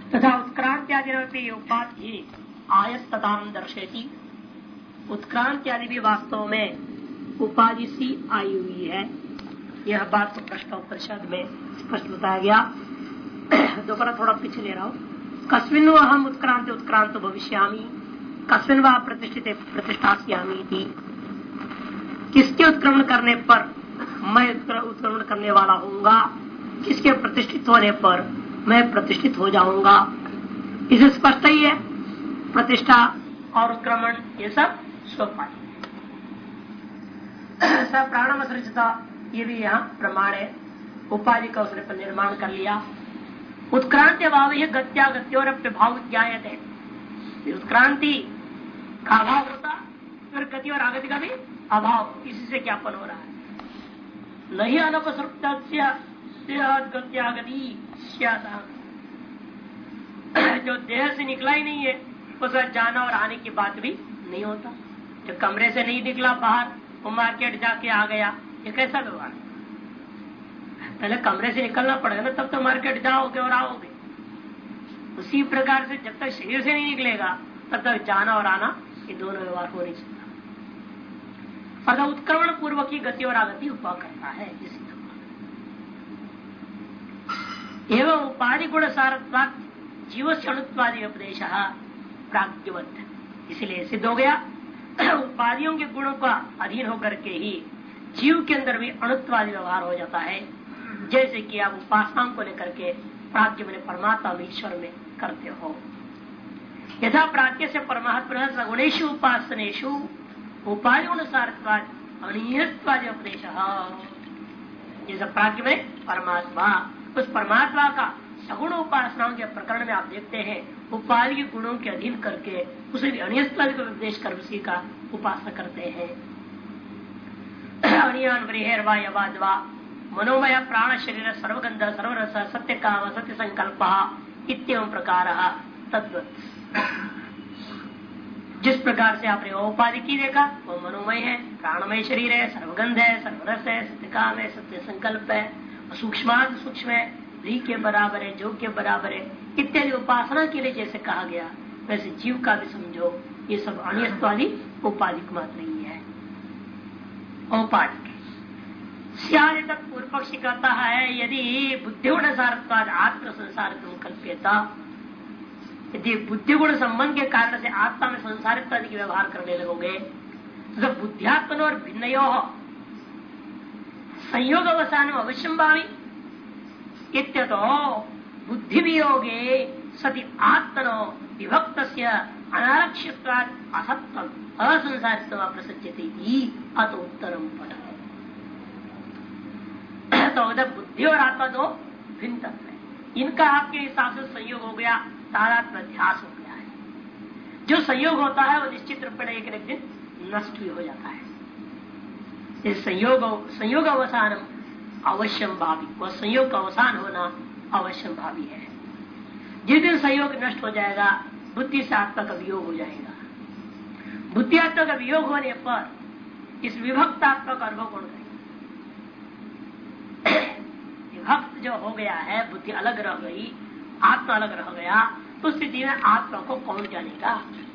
तथा उत्क्रांत्यादि उपाधि आयतता दर्शेती। उत्क्रांति आदि भी वास्तव में उपाधि सी आई हुई है। यह बात तो प्रश्नोपनिषद में स्पष्ट बताया गया। दोबारा थोड़ा पीछे ले रहा हूं। कस्मिन् अहम उत्क्रांति उत्क्रांत भविष्यामि, कस्मिन् वा प्रतिष्ठित प्रतिष्ठास्यामि थी। किसके उत्क्रमण करने पर मैं उत्क्रमण करने वाला होऊंगा, किसके प्रतिष्ठित होने पर मैं प्रतिष्ठित हो जाऊंगा। इसे स्पष्ट ही है। प्रतिष्ठा और उत्क्रमण ये सब स्वपाधि सब प्राणम सृजता, ये भी यहाँ प्रमाण है। उपाधि का उसने पर निर्माण कर लिया। उत्क्रांति अभाव है गत्या गति और प्रभाव ज्ञायते। उत्क्रांति का अभाव होता फिर गति और आगति का भी अभाव, इसी से ज्ञापन हो रहा है। नहीं अनपसृत गत्यागति जो देह से निकला ही नहीं है उसका जाना और आने की बात भी नहीं होता। जो कमरे से नहीं निकला बाहर, वो मार्केट जाके आ गया, ये कैसा व्यवहार? पहले कमरे से निकलना पड़ेगा ना, तब तो मार्केट जाओगे और आओगे। उसी प्रकार से जब तक शरीर से नहीं निकलेगा तब तक जाना और आना ये दोनों व्यवहार हो नहीं सकता। अर्थात उत्क्रमण पूर्वक की गति और आगति उपा करता है। एवं उपाधि गुण सारत्वात् जीव से अणुत्वादि उपदेश प्राज्ञवत, इसलिए सिद्ध हो गया उपाधियों के गुणों का अधीन होकर के ही जीव के अंदर भी अणुत्वादि व्यवहार हो जाता है। जैसे कि आप उपासनाओं को लेकर के प्राज्ञ में परमात्मा में ईश्वर में करते हो। यथा प्राज्ञ से परमात्मा सगुणेशु उपासनेशु उपाधि गुण सारत्वात् अणीयत्वादि उपदेश। जैसे प्राज्ञ में परमात्मा, उस परमात्मा का सगुण उपासनाओं के प्रकरण में आप देखते हैं उपाधि के गुणों के अधीन करके उसे भी अणीयत्वादि को उपदेश कर उसी का उपासना करते हैं। अणियान बृहेर्वा यवाद्वा मनोमय प्राण शरीर सर्वगंध सर्वरस सत्य काम सत्य संकल्प इत्येवं प्रकार तद्वत्। जिस प्रकार से आपने उपाधि की देखा वो मनोमय है, प्राणमय शरीर है, सर्वगंध है, सर्वरस है, सत्य काम है, सत्य संकल्प है, सूक्ष्माद सूक्ष्म है, धी के बराबर है, जो के बराबर है इत्यादि उपासना के लिए जैसे कहा गया वैसे जीव का भी समझो ये सब अणीयत्वादि उपाधिक मात्र ही है। औपाधिक पूर्व पक्षी कहता है यदि बुद्धिगुण सारत्वाद आत्म संसारित्व कल्प्यता, यदि बुद्धिगुण संबंध के कारण से आत्मा में संसारित्व आदि व्यवहार करने लगोगे तो बुद्धियात्मन और भिन्नयो संयोग अवसान अवश्यम भावी इत्यतो बुद्धि वियोगे सति आत्मनो विभक्त अनारक्षित्वात् असत्वम असंसारित्व प्रसज्यते अत उत्तरम पद। तो उधर बुद्धि और आत्मा दो भिन्न तत्व है, इनका आपके हिसाब से संयोग हो गया, तादात्म्य अध्यास हो गया है। जो संयोग होता है वो निश्चित रूप में एक दिन नष्ट भी हो जाता है। इस संयोग अवसान अवश्यम भावी, वह संयोग का अवसान होना अवश्यम भावी है। जिस दिन संयोग नष्ट हो जाएगा बुद्धि से आत्मा का वियोग हो जाएगा। बुद्धि आत्मा का वियोग होने पर इस विभक्त आत्मा का अनुभव कौन करेगा? विभक्त जो हो गया है, बुद्धि अलग रह गई, आत्मा अलग रह गया, तो स्थिति में आत्मा को कौन जानेगा?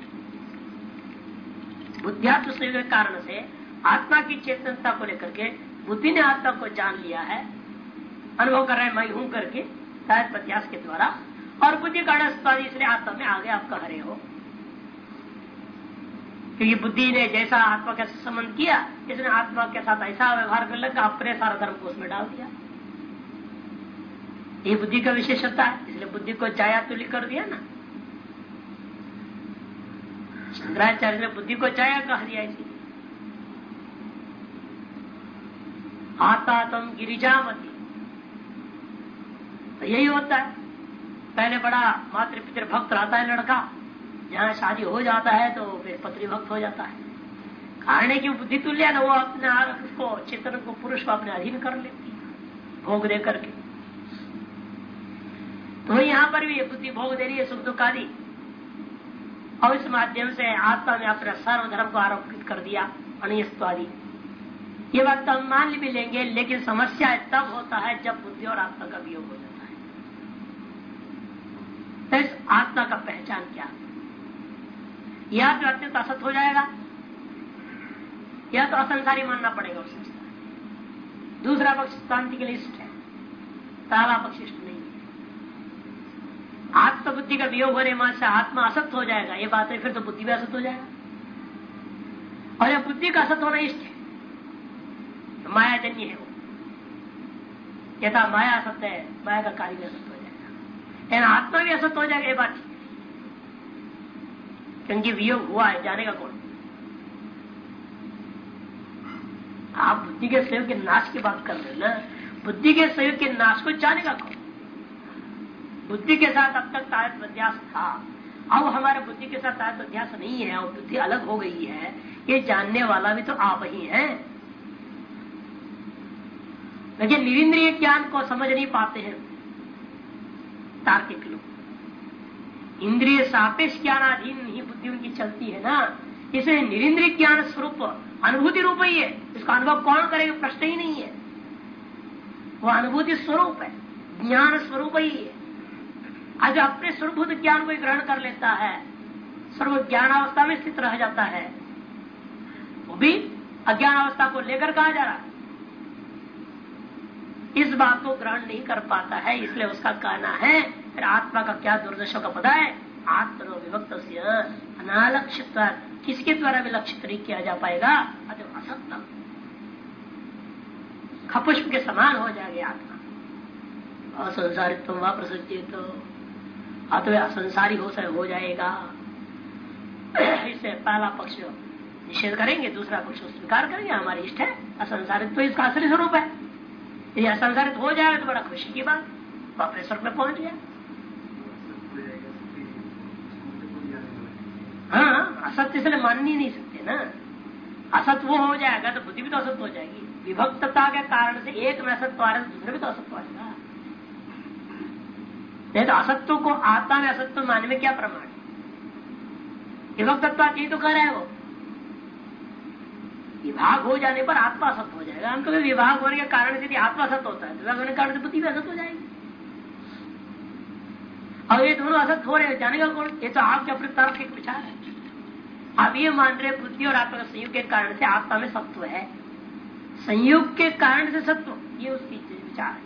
बुद्धियात्म संयोग के कारण से आत्मा की चेतनता को लेकर के बुद्धि ने आत्मा को जान लिया है, अनुभव कर रहे हैं मैं हूं करके शायद प्रत्यास के द्वारा, और बुद्धि का इसलिए आत्मा में आगे आप कह रहे हो। क्योंकि बुद्धि ने जैसा आत्मा के संबंध किया, इसने आत्मा के साथ ऐसा व्यवहार करने लगा, अपने सारा धर्म को उसमें डाल दिया। ये बुद्धि का विशेषता है, इसलिए बुद्धि को जाया तुल्य कर दिया ना। शंकराचार्य ने बुद्धि को जाया कह दिया। इसी आता तुम गिरिजामती, तो यही होता है। पहले बड़ा मातृ पितृ भक्त रहता है लड़का, जहाँ शादी हो जाता है तो फिर पत्नी भक्त हो जाता है। कारण है कि बुद्धि तुल्य ना, वो अपने उसको चेतन को पुरुष को अपने अधीन कर लेती है भोग दे करके। तो यहाँ पर भी बुद्धि भोग दे रही है सुख दुख आदि, और इस माध्यम से आत्मा में अपना सर्वधर्म को आरोपित कर दिया अनियस्त्वादि। ये बात तो हम मान भी लेंगे, लेकिन समस्या तब होता है जब बुद्धि और आत्मा का वियोग हो जाता है। तो इस आत्मा का पहचान क्या? या तो अत्यंत असत हो जाएगा या तो असंसारी मानना पड़ेगा उस संस्कार। दूसरा पक्ष शांति के लिए इष्ट है, पहला पक्ष इष्ट नहीं है। आत्मबुद्धि का वियोग होने मात्र से आत्मा असत हो जाएगा, ये बात है, फिर तो बुद्धि भी असत हो जाएगा। और यह बुद्धि का असत होना इष्ट है, तो मायाजन्य है वो। यथा माया असत है, माया का कार्य भी असत हो जाएगा, लेकिन आत्मा भी असत हो जाएगा, ये बात ठीक है, क्योंकि वियोग हुआ है, जानेगा कौन? आप बुद्धि के सहयोग के नाश की बात कर रहे हो ना, बुद्धि के सहयोग के नाश को जानेगा कौन? बुद्धि के साथ अब तक तायत्व अध्यास था, अब हमारे बुद्धि के साथ तायत्व अध्यास नहीं है और बुद्धि अलग हो गई है, ये जानने वाला भी तो आप ही हैं। लेकिन निरिंद्रिय ज्ञान को समझ नहीं पाते हैं तार्किक लोग। इंद्रिय सापेक्ष ज्ञानाधीन ही बुद्धि उनकी चलती है ना, इसे निरिंद्रिय ज्ञान स्वरूप अनुभूति रूप ही है, इसका अनुभव कौन करेगा प्रश्न ही नहीं है। वो अनुभूति स्वरूप है, ज्ञान स्वरूप ही है। आज अपने स्वरूप ज्ञान को ग्रहण कर लेता है, सर्व ज्ञानावस्था में स्थित रह जाता है, वो भी अज्ञान अवस्था को लेकर कहा जा रहा है, इस बात को ग्रहण नहीं कर पाता है। इसलिए उसका कहना है फिर आत्मा का क्या दुर्दशा का पता है, आत्मनो विभक्त अनालक्षित, किसके द्वारा भी लक्षित नहीं किया जा पाएगा, अतः असत्य खपुष्प के समान हो जाएगी आत्मा। असंसारित्व व प्रसज्जित, अतः असंसारी हो जाएगा। इससे पहला पक्ष निषेध करेंगे, दूसरा पक्ष स्वीकार करेंगे, हमारी इष्ट है असंसारित्व इसका असली स्वरूप है। यदि असंसारित हो जाए तो बड़ा खुशी की बात, वो अपने स्वर्ग में पहुंच गया। हाँ, असत्य इसलिए मान ही नहीं सकते ना, असत वो हो जाएगा तो बुद्धि भी तो असत हो जाएगी। विभक्तता के कारण से एक में असत्व आ रहा है, दूसरे भी तो असत्व आएगा। नहीं तो असत्व को आत्मा में असत्व मानने में क्या प्रमाण है? विभक्तत्व यही तो कह रहा है वो, विभाग हो जाने पर आत्मा असत हो जाएगा। हम तो विभाग होने के कारण से यदि आत्मा असत होता है तो विभाग होने के कारण से बुद्धि भी असत हो जाएगी। और ये दोनों असत हो रहे, जानेगा कौन? ये तो आपके अपने तर्क एक विचार है। आप ये मान रहे बुद्धि और आत्मा का संयोग के कारण से आत्मा में सत्व है, संयोग के कारण से सत्व, ये उसकी विचार है।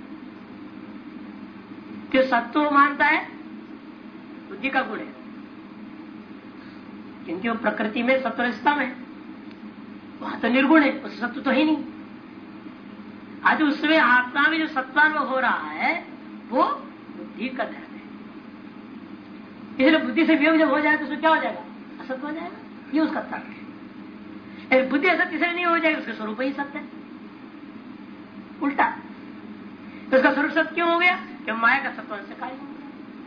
कि सत्व मानता है बुद्धि का गुण है, क्योंकि वो प्रकृति में सत्वरस्तम है, वहां तो निर्गुण है, उस सत्व तो है नहीं। आज उसमें आत्मा में जो सत्वानुभव हो रहा है वो बुद्धि का धर्म है। इसलिए बुद्धि से वियोग जब हो जाए तो उसमें क्या हो जाएगा? असत हो जाएगा, ये उसका तर्क है। बुद्धि असत इसलिए नहीं हो जाएगी, उसका स्वरूप ही सत्य है, उल्टा। तो उसका स्वरूप सत्य क्यों हो गया? कि माया का सत्व से कार्य हो गया।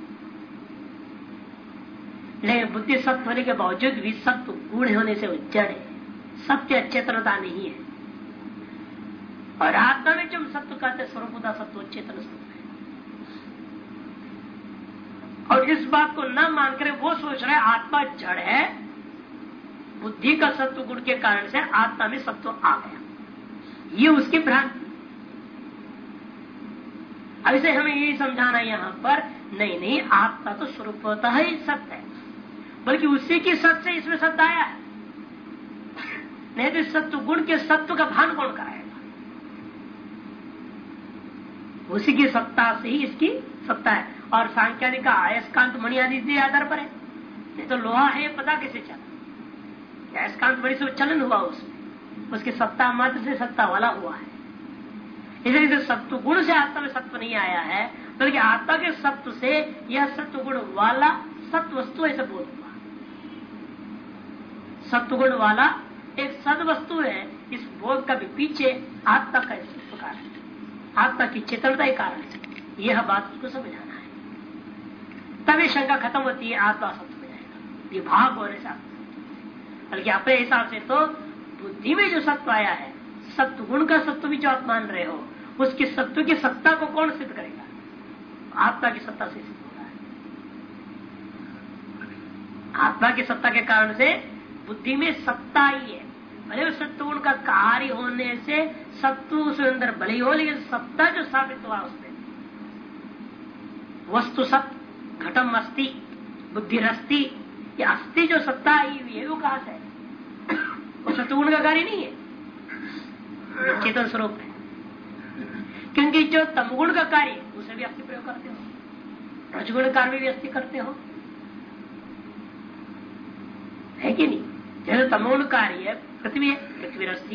लेकिन बुद्धि सत्य होने के बावजूद भी सत्व गुण होने से उज्जड़ है, सत्य चेतनता नहीं है। और आत्मा में जो सत्व कहते स्वरूपता सत्व चेतन स्वरूप है। और इस बात को न मानकर वो सोच रहे आत्मा जड़ है, बुद्धि का सत्व गुण के कारण से आत्मा में सत्व आ गया, ये उसकी भ्रांति। अब इसे हमें यही समझाना यहाँ पर, नहीं आत्मा तो स्वरूपतः ही सत्य है, बल्कि उसी की सत्य से इसमें सत्य आया है। नहीं तो सत्व गुण के सत्व का भान कौन कराएगा? उसी की सत्ता से ही इसकी सत्ता है। और सांख्यानिक का अयस्कांत मणि आदि आधार पर है, नहीं तो लोहा है पता कैसे चला? अयस्कांत मणि से चलन हुआ, उसमें उसकी सत्ता मात्र से सत्ता वाला हुआ है। इसलिए सत्व गुण से आत्मा में सत्व नहीं आया है, बल्कि आत्मा के सत्व से यह सत्व गुण वाला सत्व वस्तु ऐसे बोध हुआ। सत्व गुण वाला एक सद वस्तु है, इस बोध का भी पीछे आत्मा का अस्तित्व कारण है, आत्मा की चेतनता ही कारण है। यह बात उसको समझाना है, तभी शंका खत्म होती है, आत्मा सत्य हो जाएगा विभाग होने से। बल्कि अपने हिसाब से तो बुद्धि में जो सत्व आया है, सत्व गुण का सत्व भी जो आप मान रहे हो, उसकी सत्व की सत्ता को कौन सिद्ध करेगा? आत्मा की सत्ता से सिद्ध हो रहा है। आत्मा की सत्ता के कारण से बुद्धि में सत्ता ही है। भले उस सत्व गुण का कार्य होने से सत्व उसके अंदर भले हो, लेकिन सत्ता जो स्थापित हुआ उसमें वस्तु सत्य घटम अस्ति, बुद्धिरस्ति, ये अस्थि जो सत्ता आई हुई है वो कहां से है? वो सत्वगुण का कार्य नहीं है, चेतन स्वरूप है। क्योंकि जो तमगुण का कार्य उसे भी अस्थि प्रयोग करते हो, रजगुण कार्य में भी अस्थि करते हो, है कि नहीं? जैसे तमगुण कार्य है पृथ्वी है, पृथ्वी अस्थि,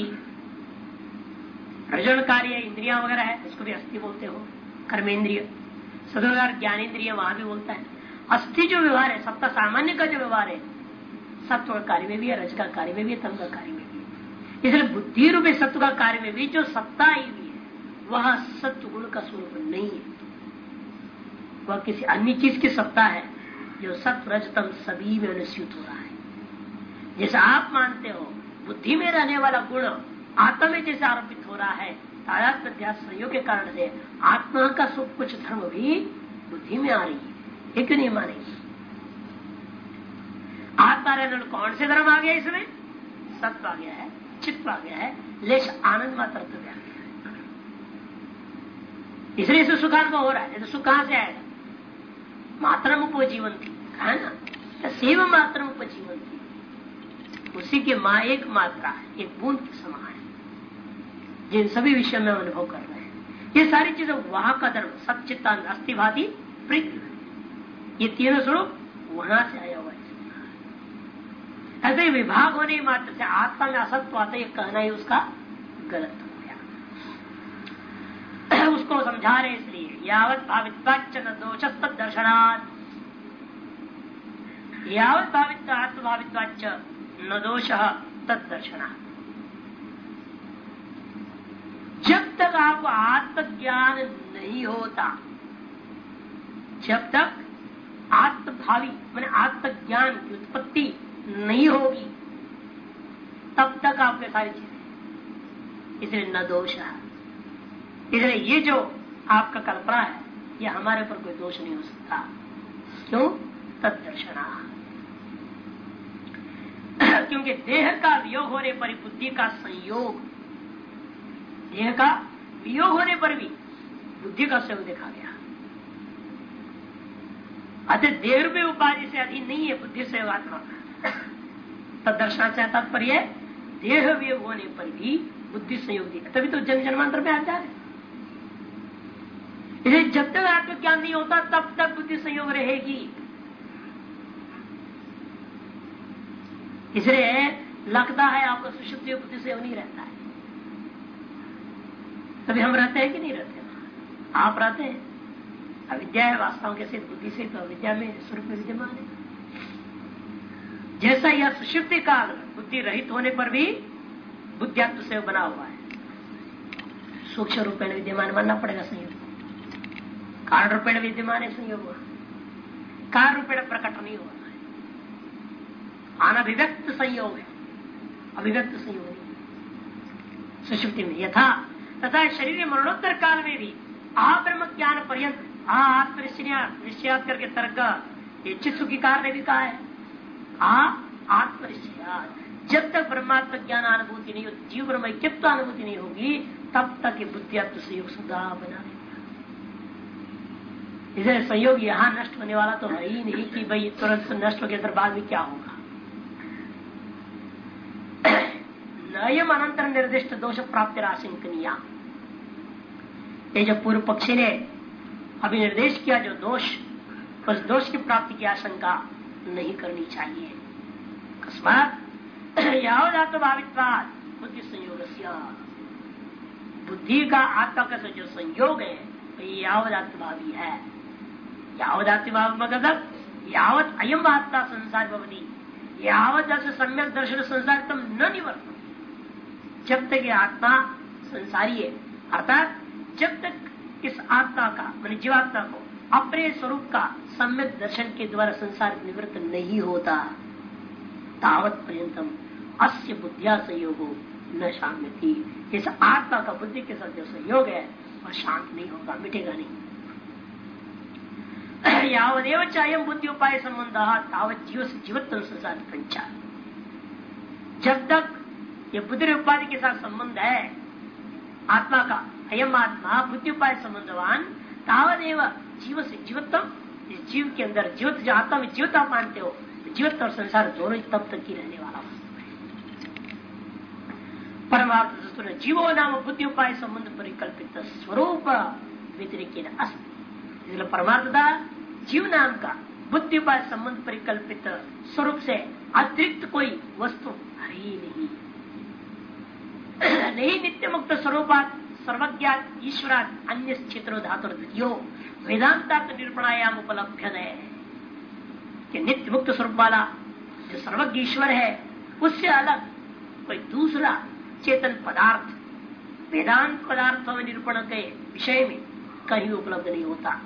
रजगुण कार्य इंद्रिया वगैरह है, उसको भी अस्थि बोलते हो, कर्मेंद्रिय, सदोगार ज्ञानेन्द्रिय वहां भी बोलता है। अस्थि जो व्यवहार है, सत्ता सामान्य का जो व्यवहार है, सत्व का कार्य में भी है, रज का कार्य में भी है, तम का कार्य में भी है। इसलिए बुद्धि रूपी सत्व का कार्य में भी जो सत्ता आई हुई है वह सत्व गुण का स्वरूप नहीं है, वह किसी अन्य चीज की सत्ता है जो सत्व रज तम सभी में अनुस्यूत हो रहा है। जैसे आप मानते हो बुद्धि में रहने वाला गुण आत्मा में जैसे आरोपित हो रहा है, तादात्म्य अध्यास संयोग के कारण से आत्मा का सब कुछ धर्म भी बुद्धि में आ रही है, ये क्यों नहीं मानेगी? आत्मा रहने कौन से धर्म आ गया इसमें? सत्व आ गया है, चित्त आ गया है, लेश आनंद मात्र आ गया है, इसलिए इसे सुखानुभव हो रहा है। तो सुख कहां से आएगा? मात्रम उपजीवन थी है ना, सेव मात्रम उपजीवन थी, उसी के माँ एक मात्रा है, एक बूंद के समान है, जिन सभी विषय में अनुभव कर रहे हैं। ये सारी चीजें वहां का धर्म सच्चित्तान अस्थिभाति प्रीति, ये तीनों स्वरूप वहां से आया हुआ है। ऐसे विभाग होने मात्र से आत्मा में असत्व आता है, ये कहना ही उसका गलत हो गया। उसको समझा रहे इसलिए यावत भावित्वाच्च न दोषस्त दर्शनात्, यावत भावित्व आत्मभावित्वाच्च न दोष तदर्शनात्। जब तक आपको आत्मज्ञान नहीं होता, जब तक आत्मभावी माने आत्मज्ञान की उत्पत्ति नहीं होगी, तब तक आपके सारी चीजें, इसलिए न दोष है। इसलिए ये जो आपका कल्पना है ये हमारे पर कोई दोष नहीं हो सकता। क्यों? तदर्शना, क्योंकि देह का वियोग होने पर बुद्धि का संयोग, देह का वियोग होने पर भी बुद्धि का संयोग देखा गया। अतः देह रूपी उपाधि से अधीन नहीं है बुद्धि से आत्मा। तदर्शना से तात्पर्य देह वियोग होने पर भी बुद्धि संयोग दिखा, तभी तो जन्म जन्मांतर में आता है। इसलिए जब तक आत्मज्ञान नहीं होता तब तक बुद्धि संयोग रहेगी। इसलिए लगता है आपको सुषुप्ति बुद्धि संयोग नहीं रहता है, तभी हम रहते हैं कि नहीं रहते? आप रहते हैं। अविद्या है वास्तव के सिद्ध बुद्धि से, तो अविद्या में स्वरूप में विद्यमान है। जैसा यह सुषुप्ति काल बुद्धि रहित होने पर भी बुद्धित्व से बना हुआ है, सूक्ष्म रूपेण विद्यमान मानना पड़ेगा संयोग, कारण रूपेण विद्यमान है संयोग, कारण रूपेण प्रकट नहीं हुआ है, अनभिव्यक्त संयोग है, अभिव्यक्त संयोग नहीं सुषुप्ति में। यथा तथा शरीर मरणोत्तर काल में भी ब्रह्म ज्ञान पर्यंत आत्मनिश्चयात करके तर्क ये चित्त की कार ने भी कहा है, आत्मनिश्चयात, जब तक ब्रह्मात्म ज्ञान अनुभूति नहीं होती, जीव ब्रह्म ऐक्यत्व अनुभूति नहीं होगी, तब तक ये बुद्धित्व संयोग सदा बना रहेगा। इसे संयोग यहाँ नष्ट होने वाला तो है ही नहीं कि भाई तुरंत नष्ट हो गया, बाद में क्या होगा। नयम अनंतर निर्दिष्ट दोष प्राप्ति आशंकनीया, ये जो पूर्व पक्षी ने अभी निर्देश किया जो दोष, उस दोष की प्राप्ति की आशंका नहीं करनी चाहिए। अकस्मात यावदात्मभावित्वात् बुद्धि संयोग, बुद्धि का आत्मा का जो संयोग है ये यावदात्मभावी है। यावदात्मभाव मतलब यावत अयम आत्मा संसार भवति, यावत सम्यक दर्शन संसार तम न निवर्तन, जब तक ये आत्मा संसारी है, अर्थात जब तक इस आत्मा का मान जीवात्मा को अपने स्वरूप का सम्यक दर्शन के द्वारा संसार निवृत्त नहीं होता, तावत पर्यंतम अस्य बुद्धिया संयोगो न शांति, इस आत्मा का बुद्धि के साथ जो संयोग है वह शांत नहीं होगा, मिटेगा नहीं। यावदेव चायम बुद्धि उपाय संबंध तावत जीव से जीवत्व संसार पंचा, जब तक ये बुद्धि उपाधि के साथ संबंध है आत्मा का, अयम आत्मा बुद्धि उपाय संबंधवान, तावदेव जीव से जीवत्व इस जीव के अंदर जीवित, जो आत्मा में जीवित आप मानते हो, जीवित और संसार दोनों तब तक ही रहने वाला वस्तु है। परमार्थ जीवो नाम बुद्धि उपाय संबंध परिकल्पित स्वरूप व्यतिरिक्त अस्ति। इसलिए परमार्थता जीव नाम का बुद्धि उपाय संबंध परिकल्पित स्वरूप से अतिरिक्त कोई वस्तु है ही नहीं। नहीं नित्य मुक्त स्वरूपात सर्वज्ञात ईश्वरात अन्य क्षेत्रों धातु द्वितीयो वेदांता निरूपणायाम उपलब्ध है कि नित्य मुक्त स्वरूप वाला जो सर्वज्ञ ईश्वर है उससे अलग कोई दूसरा चेतन पदार्थ वेदांत पदार्थों में निरूपण के विषय में कहीं उपलब्ध नहीं होता।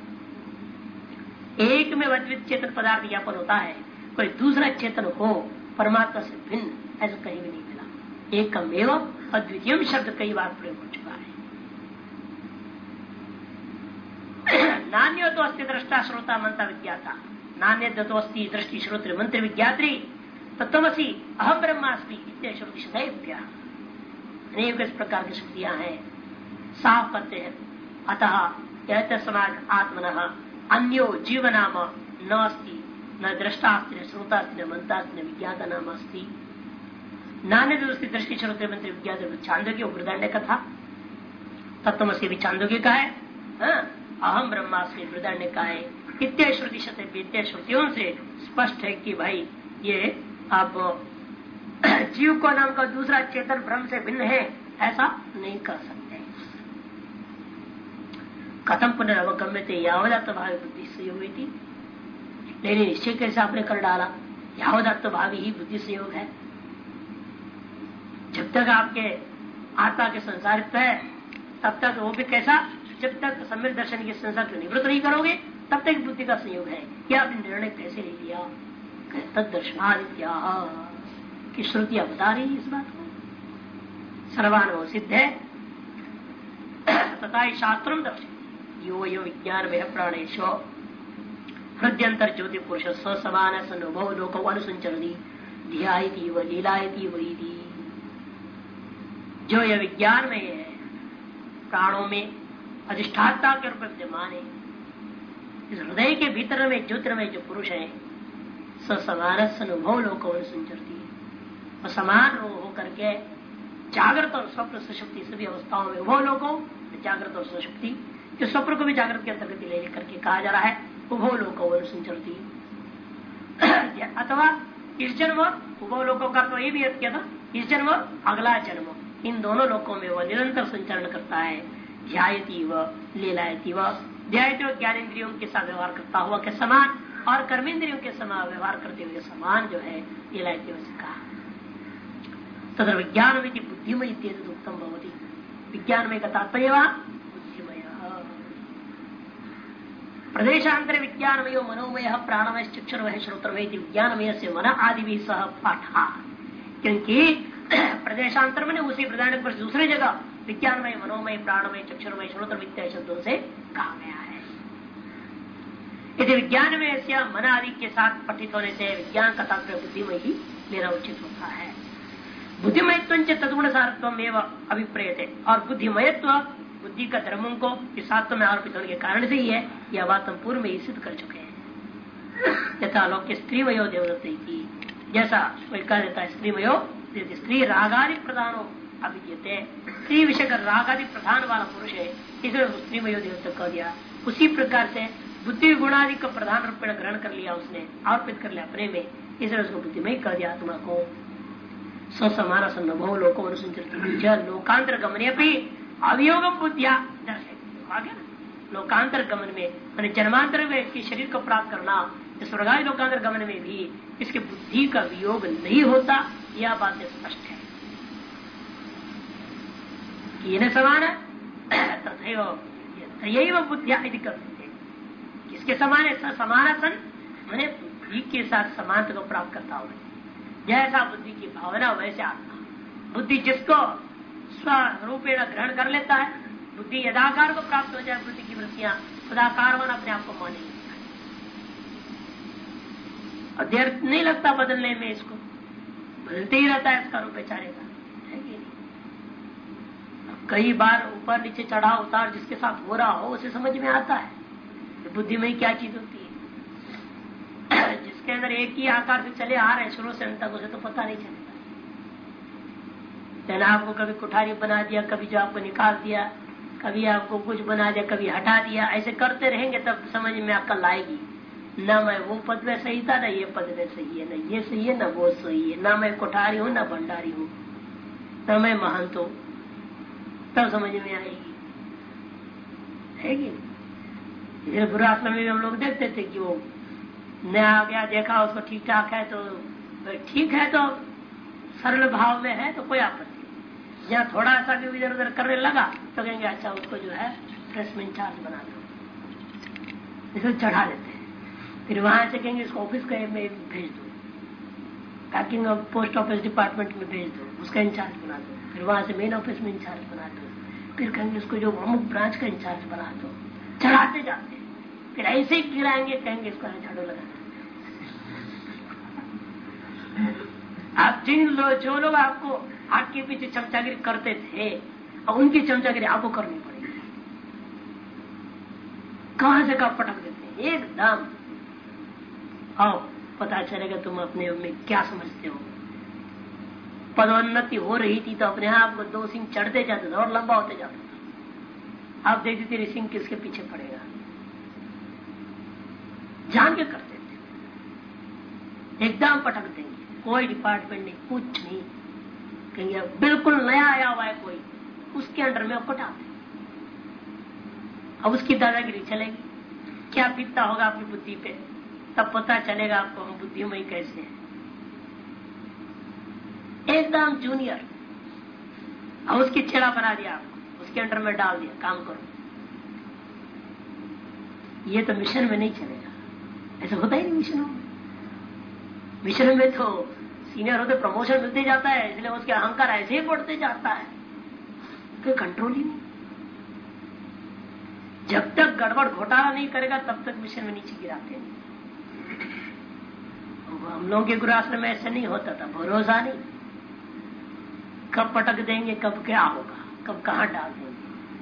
एक में अद्वितीय चेतन पदार्थ ज्ञापन होता है, कोई दूसरा चेतन हो परमात्मा से भिन्न ऐसा कहीं भी नहीं मिला। एकमेव अद्वितीय शब्द कई बार प्रयोग हो चुका है। नान्य तो अस्ति दृष्टा श्रोता मंत्र विज्ञाता, नान्य तो अस्ति दृष्टि श्रोत्र मंत्र विज्ञात्री तत्वमसि अहम ब्रह्मास्मि इत्यादि श्रुति सदैव अनेक इस प्रकार की श्रुतियां हैं, साफ करते हैं। अतः यह समाज आत्मनः अन्यो जीवनाम न अस्ति न दृष्टास्ति न श्रोतास्ति न मंतास्ति न विज्ञाता नाम अस्ति। नान्य दोस्ती दृष्टि श्रोत्र मंत्र विज्ञाता चांदोग्य वृदारण्य का था, तत्वमसि भी चांदोग्य का है, अहम ब्रह्मास्मि वृदारण्य का है। इत्यादि श्रुति इत्यादि श्रुतियों से स्पष्ट है कि भाई ये आप जीव को नाम का दूसरा चेतन ब्रह्म से भिन्न है ऐसा नहीं कर सकते। कथम पुनर्वगम्य थे यावदात्म भावी बुद्धि संयोग थी, लेकिन निश्चय कैसे आपने कर डाला यावदात्म भावी ही बुद्धि संयोग है। जब तक आपके आत्मा के संसारित्व है तब तक वो भी कैसा, जब तक सम्यक दर्शन के संसार को निवृत्त नहीं करोगे तब तक बुद्धि का संयोग है। क्या आपने निर्णय कैसे ले लिया? तद दर्शनादित्या की श्रुतियां बता रही इस बात को, सर्वानुभव सिद्ध है। तथा शास्त्र दर्शन यो यो विज्ञान में प्राणेशो हृदयंतर ज्योति पुरुष समान सनुभव लोक अनुसंचरती ध्यायती व लीलायती वही। जो यह विज्ञान में है, प्राणों में अधिष्ठाता के रूप में विद्यमान है, इस हृदय के भीतर में ज्योतिर्मय जो पुरुष है समान अनुभव लोक अनुसंचरती, और समान होकर के जागृत और स्वप्न सुषुप्ति सभी अवस्थाओं में उभव लोगों जागृत और सुषुप्ति, जो स्वप्न को भी जागृत के अंतर्गत ले करके कहा जा रहा है उभव लोकों संचरती। अथवा इस जन्म उभव लोकों का तो ये भी अर्थ किया था, इस जन्म अगला जन्म, इन दोनों लोकों में वह निरंतर संचरण करता है। ध्यायती व लीलायती व ध्यायती व ज्ञानेन्द्रियों के साथ व्यवहार करता हुआ के समान और कर्मेंद्रियों के समान व्यवहार करते हुए समान जो है लीलायती से कहा। तथा विज्ञान में बुद्धिमय उत्तम भवती, विज्ञान में तात्पर्य बुद्धिमय प्रदेशांतर विज्ञानमय मनोमय प्राणमय चक्षुर्मय श्रोत्रमय विज्ञानमय से मन आदि भी सह पाठा, क्योंकि प्रदेशांतर में उसी प्रधान पर दूसरी जगह विज्ञानमय मनोमय प्राणमय चक्षुर्मय श्रोत्रमय इत्यादि शब्दों से कहा गया है। यदि विज्ञानमय से मन आदि के साथ पठित होने से विज्ञान का तात्पर्य बुद्धिमय ही लेना उचित होता है। बुद्धिमयत्व तदगुण सारत्व एवं अभिप्रेत, और बुद्धिमयत्व बुद्धि का धर्मों को सात्व में आरोपित होने के कारण से ही है, यह बात हम पूर्व में ही सिद्ध कर चुके हैं। यथा लोक के स्त्री वयो देवदत्त की, जैसा कोई कह देता है स्त्री वयो, स्त्री रागादि प्रधानो अभिज्ञते, स्त्री विषय का रागादि प्रधान वाला पुरुष है, इसलिए स्त्री वयो देवदत्त कह दिया। उसी प्रकार से बुद्धि गुणादि को प्रधान रूप में ग्रहण कर लिया, उसने आरोपित कर लिया अपने में, इसलिए उसको बुद्धिमय कह दिया आत्मा को। समान सन्नुभव लोको अनुसंचरती लोकांतर गमने भी अवियोगम बुद्धिया दर्शे, लोकांतर गमन में मैंने जन्मांतर में इसके शरीर को प्राप्त करना, स्वर्गादि लोकांतर गमन में भी इसके बुद्धि का वियोग नहीं होता, यह बात स्पष्ट है। ये न समान तथैव बुद्धिया यदि करते, किसके समान है? समान सन मैंने बुद्धि के साथ समानता को प्राप्त करता हुआ, जैसा बुद्धि की भावना वैसे आत्मा। बुद्धि जिसको स्वरूपेण ग्रहण कर लेता है, बुद्धि यदाकार को प्राप्त हो जाए, बुद्धि की वृत्तियां सदाकारवान अपने आप को माने, और देर नहीं लगता बदलने में, इसको बदलते ही रहता है इसका रूप बेचारे का, है कि नहीं? कई बार ऊपर नीचे चढ़ा उतार जिसके साथ हो रहा हो उसे समझ में आता है बुद्धि में क्या चीज होती है। उसके अंदर एक ही आकार से चले आ रहे हैं शुरू से अंत तक, उसे तो पता नहीं चलेगा। लेकिन आपको कभी कुठारी बना दिया, कभी जो आपको निकाल दिया, कभी आपको कुछ बना दिया, कभी हटा दिया, ऐसे करते रहेंगे तब समझ में अक्ल आएगी। न मैं वो पद में सही था, न ये पद में सही है, न ये सही है, न वो सही है, न मैं कुठारी हूँ न भंडारी हूँ, न मैं महंत हूँ, तब समझ में आएगी। है कि गुरु आश्रम में हम लोग देखते थे कि वो नया आ गया, देखा उसको ठीक ठाक है तो ठीक है, तो सरल भाव में है तो कोई आपत्ति। जहाँ थोड़ा सा भी इधर उधर करने लगा तो कहेंगे अच्छा उसको जो है प्रेस में इंचार्ज बना दो, इसे चढ़ा देते हैं। फिर वहां से कहेंगे इसको ऑफिस में भेज दो, पैकिंग पोस्ट ऑफिस डिपार्टमेंट में भेज दो, उसका इंचार्ज बना दो। फिर वहां से मेन ऑफिस में इंचार्ज बना दो। फिर कहेंगे उसको जो अमुक ब्रांच का इंचार्ज बना दो। चढ़ाते जाते हैं, फिर ऐसे ही गिराएंगे, कहेंगे इसको झाड़ू लगा। आप जो लोग आपको आग के पीछे चमचागिरी करते थे, और उनकी चमचागिरी आपको करनी पड़ेगी। कहां से कब पटक देते हैं एकदम। आओ पता चलेगा तुम अपने में क्या समझते हो। पदोन्नति हो रही थी तो अपने आप को 2 सिंह चढ़ते जाते थे और लंबा होते जाता था। आप देखते थे सिंह किसके पीछे पड़ेगा, जान के करते थे, एकदम पटक देंगे। कोई डिपार्टमेंट नहीं, कुछ नहीं, कहेंगे बिल्कुल नया आया हुआ है कोई, उसके अंडर में आपको डाल दें। अब उसकी दादागिरी चलेगी, क्या बीतता होगा आपकी बुद्धि पे, तब पता चलेगा आपको हम बुद्धिमयी कैसे हैं। एकदम जूनियर, और उसकी छेड़ा बना दिया आपको, उसके अंडर में डाल दिया, काम करो। ये तो मिशन में नहीं चलेगा, ऐसा होता ही नहीं मिशनों में। मिशन में तो सीनियर होते प्रमोशन मिलते जाता है, इसलिए उसके अहंकार ऐसे ही बढ़ते जाता है, कोई कंट्रोल ही नहीं। जब तक गड़बड़ घोटाला नहीं करेगा तब तक मिशन में नीचे गिराते नहीं। हम लोगों के गुरु आश्रम में ऐसे नहीं होता था, भरोसा नहीं, कब पटक देंगे, कब क्या होगा, कब कहां डाल देंगे।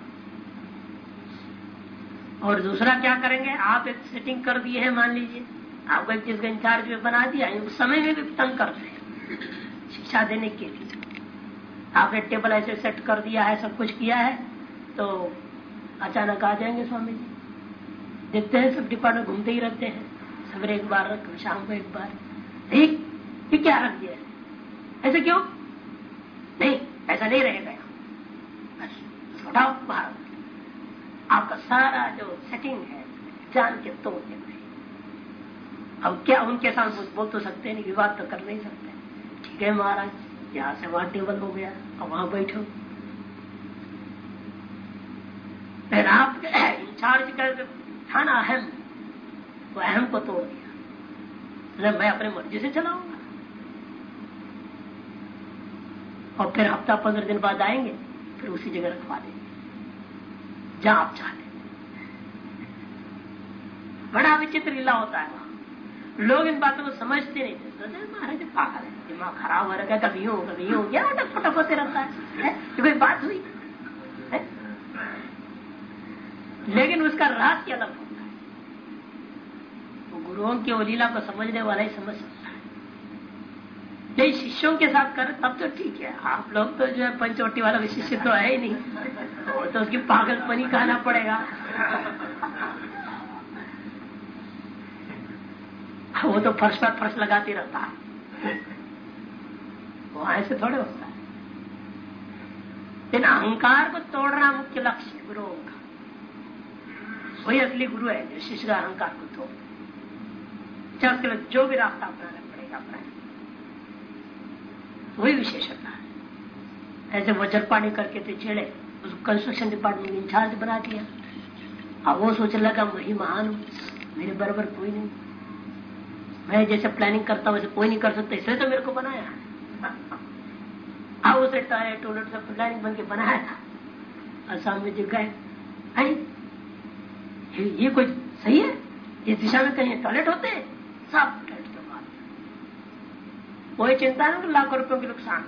और दूसरा क्या करेंगे, आप एक सेटिंग कर दिए है, मान लीजिए आपको एक चीज का इंचार्ज में बना दिया, उस समय में भी तंग करते हैं शिक्षा देने के लिए। आपने टेबल ऐसे सेट कर दिया है, सब कुछ किया है, तो अचानक आ जाएंगे स्वामी जी, देखते हैं सब डिपार्टमेंट घूमते ही रहते हैं, सवेरे एक बार रख, शाम को एक बार, ये क्या रख दिया है, ऐसे क्यों, नहीं ऐसा नहीं रहेगा, बस उठाओ बाहर। आपका सारा जो सेटिंग है जान के तोड़ देना है। अब क्या उनके साथ कुछ बोल तो सकते नहीं, विवाद तो कर नहीं सकते। ठीक है महाराज, यहाँ से वहां टेबल हो गया, अब वहां बैठो। फिर आप इंचार्ज कर था ना अहम, वो अहम को तोड़ दिया, मैं अपने मर्जी से चलाऊंगा। और फिर हफ्ता 15 दिन बाद आएंगे, फिर उसी जगह रखवा देंगे जहां आप चाहते। बड़ा विचित्र लीला होता है वहां, लोग इन बातों को समझते नहीं थे। महाराज पागल है, दिमाग खराब हो रखा है, कभी यूं कभी यूं, क्या अटक फटक होते रहता है, ये कोई बात हुई है? लेकिन उसका रहस्य अलग होता है, वो गुरुओं की वो लीला को समझने वाला ही समझ सकता है। यही शिष्यों के साथ कर तब तो ठीक है, आप लोग तो जो है पंचवटी वाला शिष्य तो है ही नहीं, तो उसकी पागलपनी कहना पड़ेगा। वो तो फर्श पर फर्श लगाते रहता है, वो ऐसे थोड़े होता है। लेकिन अहंकार को तोड़ना मुख्य लक्ष्य गुरुओं का, वही असली गुरु है जो शिष्य का अहंकार को तोड़। चाहे उसके लिए जो भी रास्ता अपनाना पड़ेगा अपना, वही विशेषता है। ऐसे वज्रपाणी करके थे छेड़े, उसको कंस्ट्रक्शन डिपार्टमेंट इंचार्ज बना दिया। अब वो सोचने लगा मैं ही महान हूं, मेरे बराबर कोई नहीं, मैं जैसे प्लानिंग करता हूं वैसे कोई नहीं कर सकता, इसलिए तो मेरे को बनाया। अब उसे टॉयलेट सब प्लानिंग बन के बनाया था, और स्वामी जी गए, ये कोई सही है, इस दिशा में कहीं टॉयलेट होते हैं, सब टॉयलेट करवा दिया। कोई चिंता नहीं, लाखों रुपयों के नुकसान।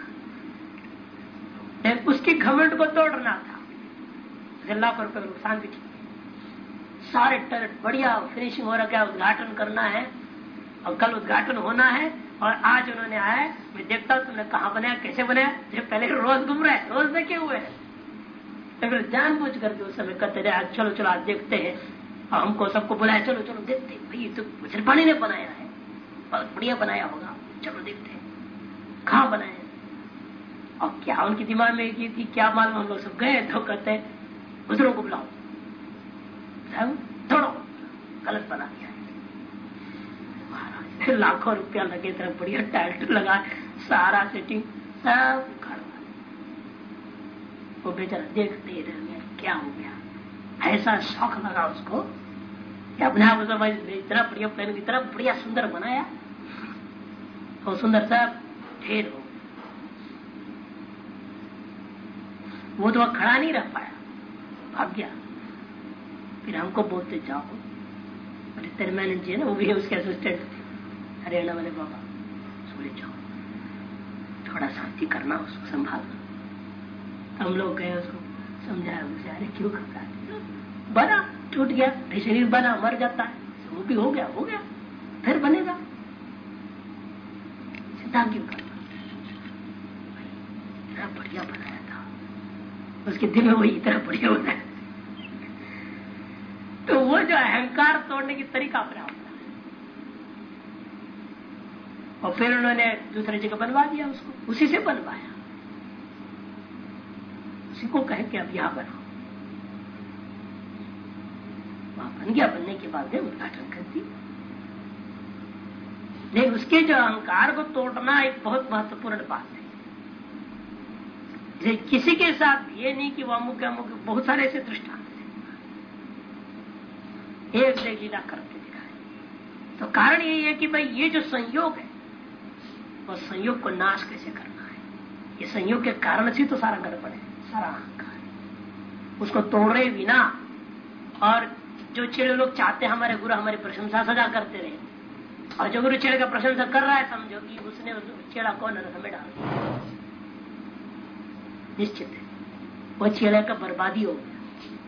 उसकी घमंड को तोड़ना था, लाखों रुपये का नुकसान भी ठीक है। सारे टॉयलेट बढ़िया फिनिशिंग हो रखा है, उद्घाटन करना है, और कल उद्घाटन होना है और आज उन्होंने आया, मैं देखता हूँ तुमने कहाँ बनाया, कैसे बनाया, जब पहले रोज घूम रहे हैं, रोज देखे हुए हैं, तो फिर जानबूझ करके उस समय कहते रहे आज चलो चलो आज देखते हैं, और हमको सबको बुलाया चलो चलो देखते हैं, भाई तो मुसलमानी ने बनाया है, बहुत बढ़िया बनाया होगा, चलो देखते हैं कहाँ बनाया और क्या उनके दिमाग में की थी क्या मालूम। हम लोग सब गए तो कहते हैं बुजुर्गों को बुलाओ, थोड़ा गलत बना दिया है, लाखों रुपया लगे तरह बढ़िया टाइल्स लगा, सारा सेटिंग सब उखाड़, वो बेचारा देखते ही रह गया क्या हो गया। ऐसा शौक लगा उसको कि अपने आप समझ इतना बढ़िया प्लान, इतना बढ़िया सुंदर बनाया, और सुंदर सब ढेर हो, वो तो खड़ा नहीं रह पाया, भाग गया। फिर हमको बोलते जाओ, अरे तरमानंद जी है ना, वो भी है उसके असिस्टेंट हरियाणा वाले बाबा, बोले जाओ थोड़ा शांति करना, उसको संभालना। हम लोग गए, उसको समझाया, उसे अरे क्यों घबरा, बना टूट गया, शरीर बना मर जाता है, वो भी हो गया फिर बनेगा, चिंता क्यों करना, इतना बढ़िया बनाया था, उसके दिल में वही इतना बढ़िया होता है। तो वो जो अहंकार तोड़ने की तरीका अपना होता है, और फिर उन्होंने दूसरी जगह बनवा दिया, उसको उसी से बनवाया, उसी को कहे कि अब यहां बनाओ, वहां बन गया, बनने के बाद में उद्घाटन कर दिया। लेकिन उसके जो अहंकार को तोड़ना एक बहुत महत्वपूर्ण बात है। किसी के साथ ये नहीं कि वो अमुक अमुक, बहुत सारे ऐसे दृष्टांत एक से लीला करके दिखाए। तो कारण यही है कि भाई ये जो संयोग है, वो संयोग को नाश कैसे करना है, ये संयोग के कारण से तो सारा गड़बड़ है, सारा अहंकार है, उसको तोड़े बिना। और जो चेड़े लोग चाहते हैं हमारे गुरु हमारी प्रशंसा सदा करते रहे, और जो गुरु चेड़े का प्रशंसा कर रहा है, समझो कि उसने चेड़ा को नरक में डाल दिया, निश्चित है वो चेड़े का बर्बादी हो गया।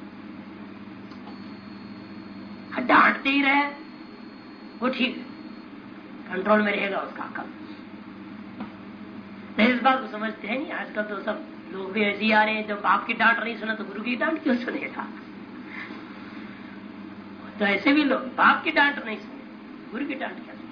डांटते ही रहे वो ठीक है, कंट्रोल में रहेगा उसका अकल। नहीं इस बात को समझते हैं नहीं, आजकल तो सब लोग भी ऐसे ही आ रहे हैं, जब बाप की डांट नहीं सुना तो गुरु की डांट क्यों सुनेगा। तो ऐसे भी लोग बाप की डांट नहीं सुने, गुरु की डांट क्या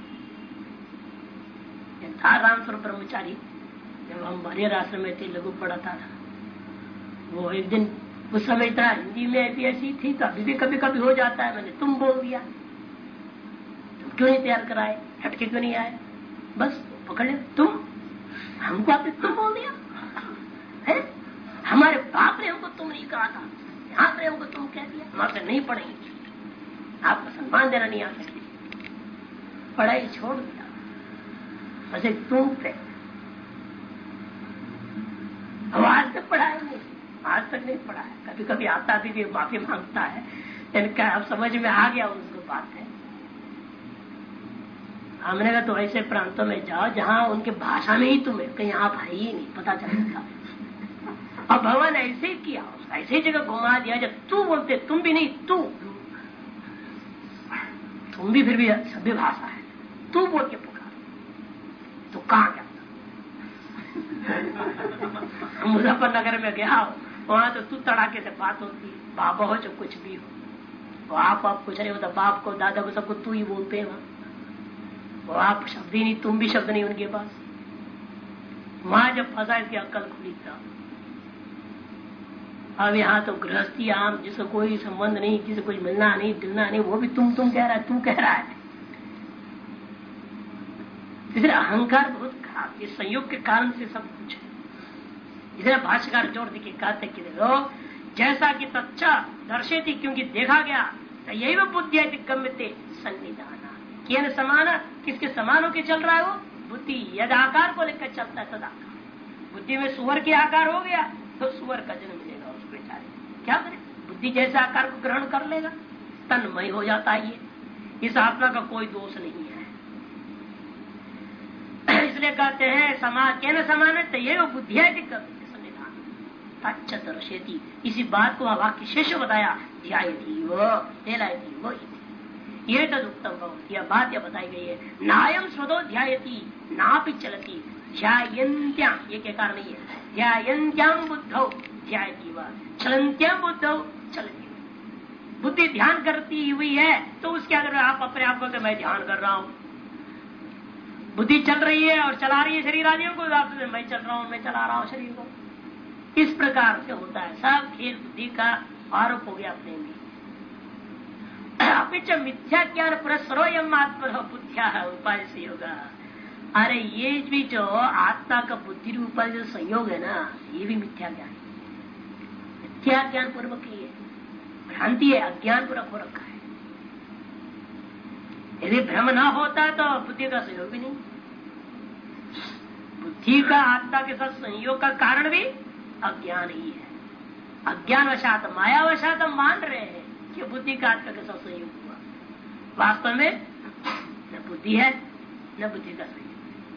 सुने। था रामस्वरूप ब्रह्मचारी, जब हम हरिहर आश्रम में थे, लघु पढ़ाता था, वो एक दिन उस समय इतना हिंदी में ऐसी थी, तो अभी भी कभी कभी हो जाता है, मैंने तुम बोल दिया, तुम क्यों नहीं तैयार कराए, हटके क्यों नहीं आए, बस पकड़ ले तुम, हमको आपने तुम बोल दिया है, हमारे बाप ने हमको तुम नहीं कहा था, यहाँ पे हमको तुम कह दिया, हम आपसे नहीं पढ़ेंगे, आपको सम्मान देना नहीं आता, पढ़ाई छोड़ दिया, बस एक तुम पे आज तक पढ़ाया नहीं, आज तक नहीं पढ़ा है, कभी कभी आता भी माफी मांगता है, इनका अब समझ में आ गया उसको बात है। हमने कहा तो ऐसे प्रांतों में जाओ जहां उनके भाषा में ही तुम्हें कहीं आप है ही नहीं पता चलेगा। और भगवान ऐसे ही किया, ऐसे ही जगह घुमा दिया, जब तू बोलते तुम भी नहीं, तुम भी फिर भी सभ्य भाषा है, तू बोल के पुकार, तो कहाँ गया। मुजफ्फरनगर में गया, वहां तो तू तड़ाके से बात होती, बाबा हो जो कुछ भी हो, वो आप कुछ नहीं होता, बाप को दादा को सबको तू ही बोलते हैं, वो आप शब्द ही नहीं, तुम भी शब्द नहीं उनके पास। वहां जब फंसा इसकी अक्ल खुली था। अब यहाँ तो गृहस्थी आम, जिसको कोई संबंध नहीं, किसी कुछ मिलना नहीं दिलना नहीं, वो भी तुम कह रहा है, तू कह रहा है। इसलिए अहंकार बहुत खराब, ये संयोग के कारण से सब कुछ है। इसलिए भाष्यकार जोड़ देके कहते कि देखो जैसा कि तच्चा दर्शेती, क्योंकि देखा गया, तो यही वो बुद्धि गम्यते सन्निधान किन समान, किसके समान होकर चल रहा है वो बुद्धि, यद आकार को लेकर चलता है तदाकार। बुद्धि में सुअर के आकार हो गया तो सुअर का जन्म मिलेगा उस बेचारे, क्या करे, बुद्धि जैसे आकार को ग्रहण कर लेगा, तन्मय हो जाता है। ये इस आत्मा का कोई दोष नहीं है। इसलिए कहते हैं केन समान है, तो ये वो बुद्धि है तच्चतर्शेति। इसी बात को वाक्य शेष बताया, ध्यायति वो, ये तदुक्तम भवति, यह बात यह बताई गई है। नायम स्वदो ध्यायति नापि चलति ध्यायन्त्याम, ये क्या कारण नहीं है, ध्यायन्त्याम बुद्धौ ध्यायति वा चलन्त्याम बुद्धौ चलति। बुद्धि ध्यान करती हुई है तो उसके अगर आप अपने आप को मैं ध्यान कर रहा हूं, बुद्धि चल रही है और चला रही है शरीर आदियों को, आप मैं चल रहा हूं, मैं चला रहा हूं शरीर को, इस प्रकार से होता है। सब खेल बुद्धि का आरोप हो गया अपने में। अपिच मिथ्या ज्ञान पुरस्सरोयम आत्मा बुद्धिया उपाय से होगा। अरे ये भी जो आत्मा का बुद्धि रूपा जो संयोग है ना, ये भी मिथ्या ज्ञान है, मिथ्या ज्ञान पूर्वक ही है, भ्रांति है, अज्ञान पूर्वक हो रखा है। यदि भ्रम ना होता तो बुद्धि का संयोग भी नहीं। बुद्धि का आत्मा के साथ संयोग का कारण भी अज्ञान ही है। अज्ञानवशात मायावशात हम मान रहे हैं कि बुद्धि का आत्मा के साथ संयोग हुआ, वास्तव में न बुद्धि है न बुद्धि का संयोग।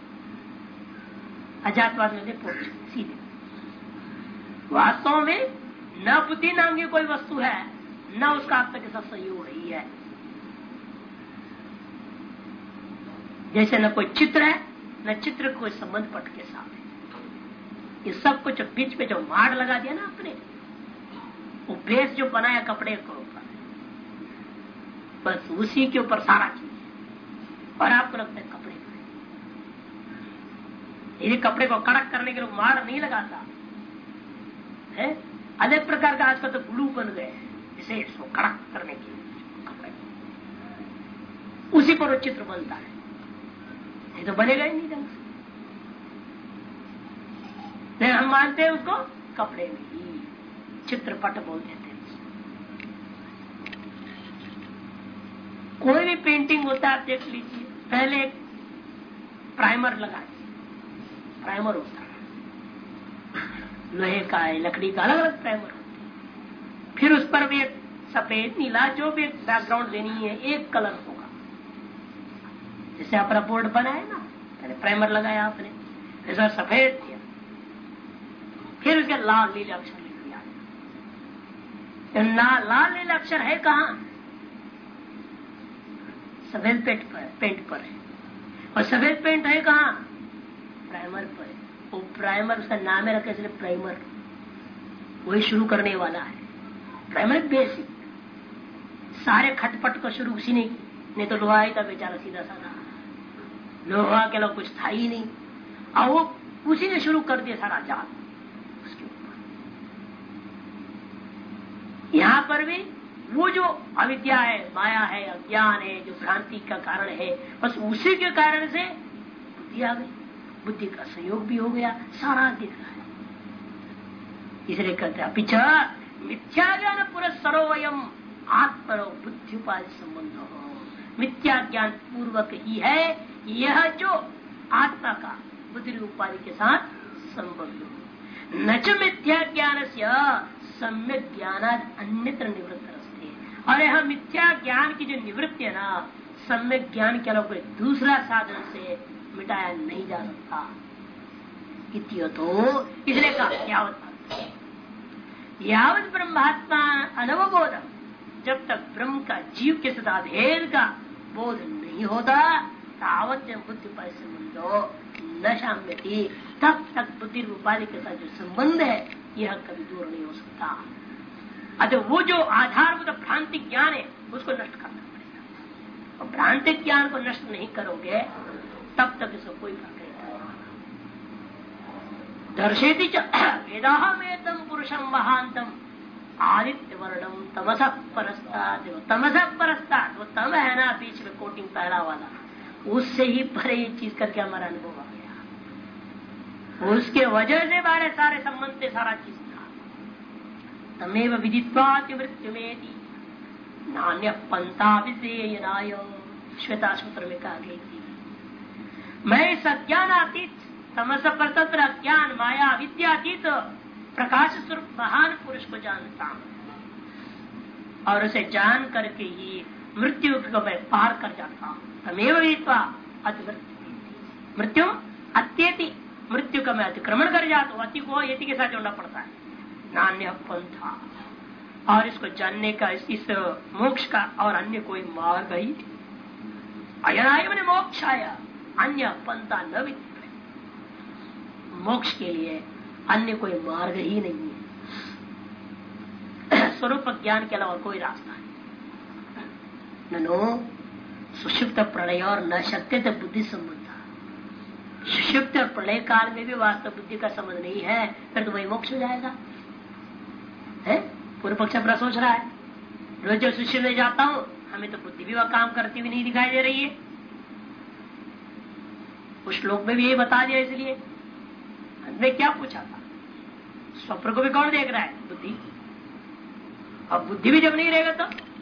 अजातवाद में देखो सीधे, वास्तव में न बुद्धि नाम की कोई वस्तु है न उसका आत्मा के साथ संयोग ही है। जैसे न कोई चित्र है न चित्र कोई संबंध पट के साथ है। ये सब कुछ बीच में जो माड़ लगा दिया ना अपने, वो बेस जो बनाया कपड़े के ऊपर, बस उसी के ऊपर सारा चीज, और आपको लगता है कपड़े पर। यदि कपड़े को कड़क करने के लिए माड़ नहीं लगाता है, अलग प्रकार का आजकल तो ग्लू बन गए हैं जिसे इसको कड़क करने के लिए कपड़े, उसी पर वो चित्र बनता है, नहीं तो बनेगा ही नहीं ढंग से। हम मानते हैं उसको कपड़े में ही, चित्रपट बोल देते हैं। कोई भी पेंटिंग होता है आप देख लीजिए, पहले एक प्राइमर लगा, प्राइमर होता है लोहे का है, लकड़ी का, अलग अलग प्राइमर होते हैं। फिर उस पर भी एक सफेद नीला जो भी बैकग्राउंड देनी है एक कलर होगा। जैसे अपना बोर्ड बनाया ना, पहले प्राइमर लगाया आपने, फिर सफेद किया, फिर उसके लाल नीले अक्षर लिख दिया। लाल नीले अक्षर है कहाँ? सफेद पेंट पर है, और सफेद पेंट है कहाँ? प्राइमर पर है। वो प्राइमर उसका नाम है रखा इसलिए प्राइमर, वही शुरू करने वाला है। प्राइमर बेसिक, सारे खटपट को शुरू उसी ने, नहीं तो लोहा ही था बेचारा सीधा साधा, लोहा के लोग कुछ था ही नहीं, और वो उसी ने शुरू कर दिया सारा जाल उसके ऊपर। यहाँ पर भी वो जो अविद्या है, माया है, अज्ञान है, जो भ्रांति का कारण है, बस उसी के कारण से बुद्धि आ गई, बुद्धि का संयोग भी हो गया, सारा दिख रहा है। इसलिए कहते हैं पिछा मिथ्या ज्ञान पुरस्सरोवयम आत्मनो बुद्धि उपाधि संबंध हो। मिथ्या ज्ञान पूर्वक ही है यह जो आत्मा का बुद्धि उपाधि के साथ संबंध हो। न च मिथ्या ज्ञान से सम्यक ज्ञान अन्यत्र निवृत्त रस्ते, और यह मिथ्या ज्ञान की जो निवृत्ति है ना, सम्यक ज्ञान के अलावा कोई दूसरा साधन से मिटाया नहीं जा सकता। तो इसलिए कहा यावत ब्रह्मात्मा अनवबोध, जब तक ब्रह्म का जीव के साथ भेद का बोध नहीं होता तावत बुद्धि उपाधि संबंधो न शाम्यति, तब तक बुद्धि उपाधि के साथ जो संबंध है यह कभी दूर नहीं हो सकता। अतः वो जो आधारभूत भ्रांति ज्ञान है उसको नष्ट करना पड़ेगा, और भ्रांति ज्ञान को नष्ट नहीं करोगे तब तक इसको कोई फर्क नहीं पड़ेगा। दर्शेति च वेदाहमेतम पुरुषम महांतम आदित्य वर्णम तमसः परस्तात्, तमसः परस्तात्, वो तम है ना बीच में कोटिंग पहला वाला, उससे ही परे ये चीज करके हमारा अनुभव आ गया। उसके वजह से बारे सारे संबंध से सारा चीज था। तमेव विदित्वाति मृत्युमेति नान्य पंथा विषेयनाय, श्वेता सूत्र में कहा गई थी। मैं इस अज्ञानातीत तमस परतंत्र अज्ञान माया विद्यातीत प्रकाश स्वरूप महान पुरुष को जानता हूं, और उसे जान करके ही मृत्यु को मैं पार कर जाता हूं। तमेव विदित्वा अतिवृत्ति, मृत्यु अत्येति, मृत्यु का मैं अतिक्रमण कर जाता हूँ। अति को यति के साथ जोड़ना पड़ता है। नान्य पंथा, और इसको जानने का इस मोक्ष का और अन्य कोई मार्ग ही अयनाय मैंने मोक्ष आया, अन्य पंथा न विद्यते। मोक्ष के लिए अन्य कोई मार्ग ही नहीं है, स्वरूप ज्ञान के अलावा कोई रास्ता नहीं। ननो सुषुप्त प्रलय और न शक्य बुद्धि संबंध, सुषुप्त और प्रलय काल में भी वास्तव बुद्धि का संबंध नहीं है, फिर तो वही मोक्ष हो जाएगा। है पूर्व पक्ष अपना सोच रहा है, रोज जब सुषुप्त में जाता हूं हमें तो बुद्धि भी वह काम करती हुई नहीं दिखाई दे रही है। उस श्लोक में भी यही बता दिया, इसलिए हमने क्या पूछा था, स्वप्न को भी कौन देख रहा है? बुद्धि। अब बुद्धि भी जब नहीं रहेगा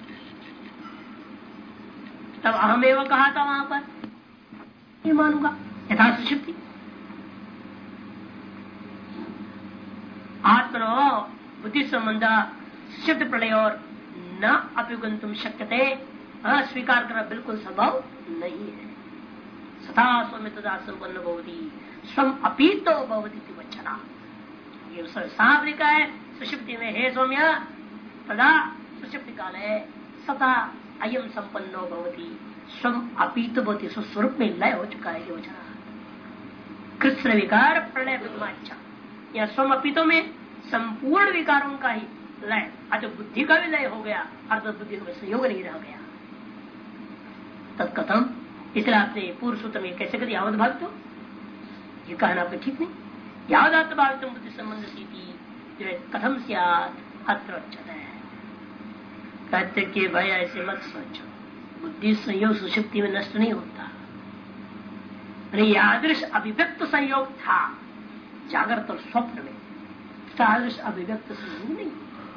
तब अहम एवं कहा था वहां पर, ये मानूंगा यथा सुषुप्ति। आत्मनो बुद्धि संबंध सुषुप्त प्रलय और न अभिगंतुम शक्यते, अस्वीकार करना बिल्कुल संभव नहीं है। सदा स्वमित तदा संपन्न भवति स्वम अपीतो भवति वचना, ये साफ लिखा है सुषुप्ति में, हे सौम्य तदा सुषुप्ति काल है सदा अयम संपन्नो भवति स्वम अपीतो भवति, स्वरूप में लय हो चुका है ये वचना। कृष्ण विकार प्रलय विमाचा, या स्वम अपीतो में संपूर्ण विकारों का ही लय, आज बुद्धि का भी लय हो गया, अर्थात बुद्धि का संयोग नहीं रह गया। तत्कथम, इसलिए आपने पूर्व सूत्र में कैसे कर यावत भावित, ये कहना आपको ठीक नहीं। यावदात भावित बुद्धि संबंध सीधी कथम सियात अत्र उच्यते है। कहते कि भाई ऐसे मत सोचो, बुद्धि संयोग सुषुप्ति में नष्ट नहीं होता। यादृश अभिव्यक्त संयोग था जागृत और स्वप्न में, सादृश अभिव्यक्त संयोग नहीं,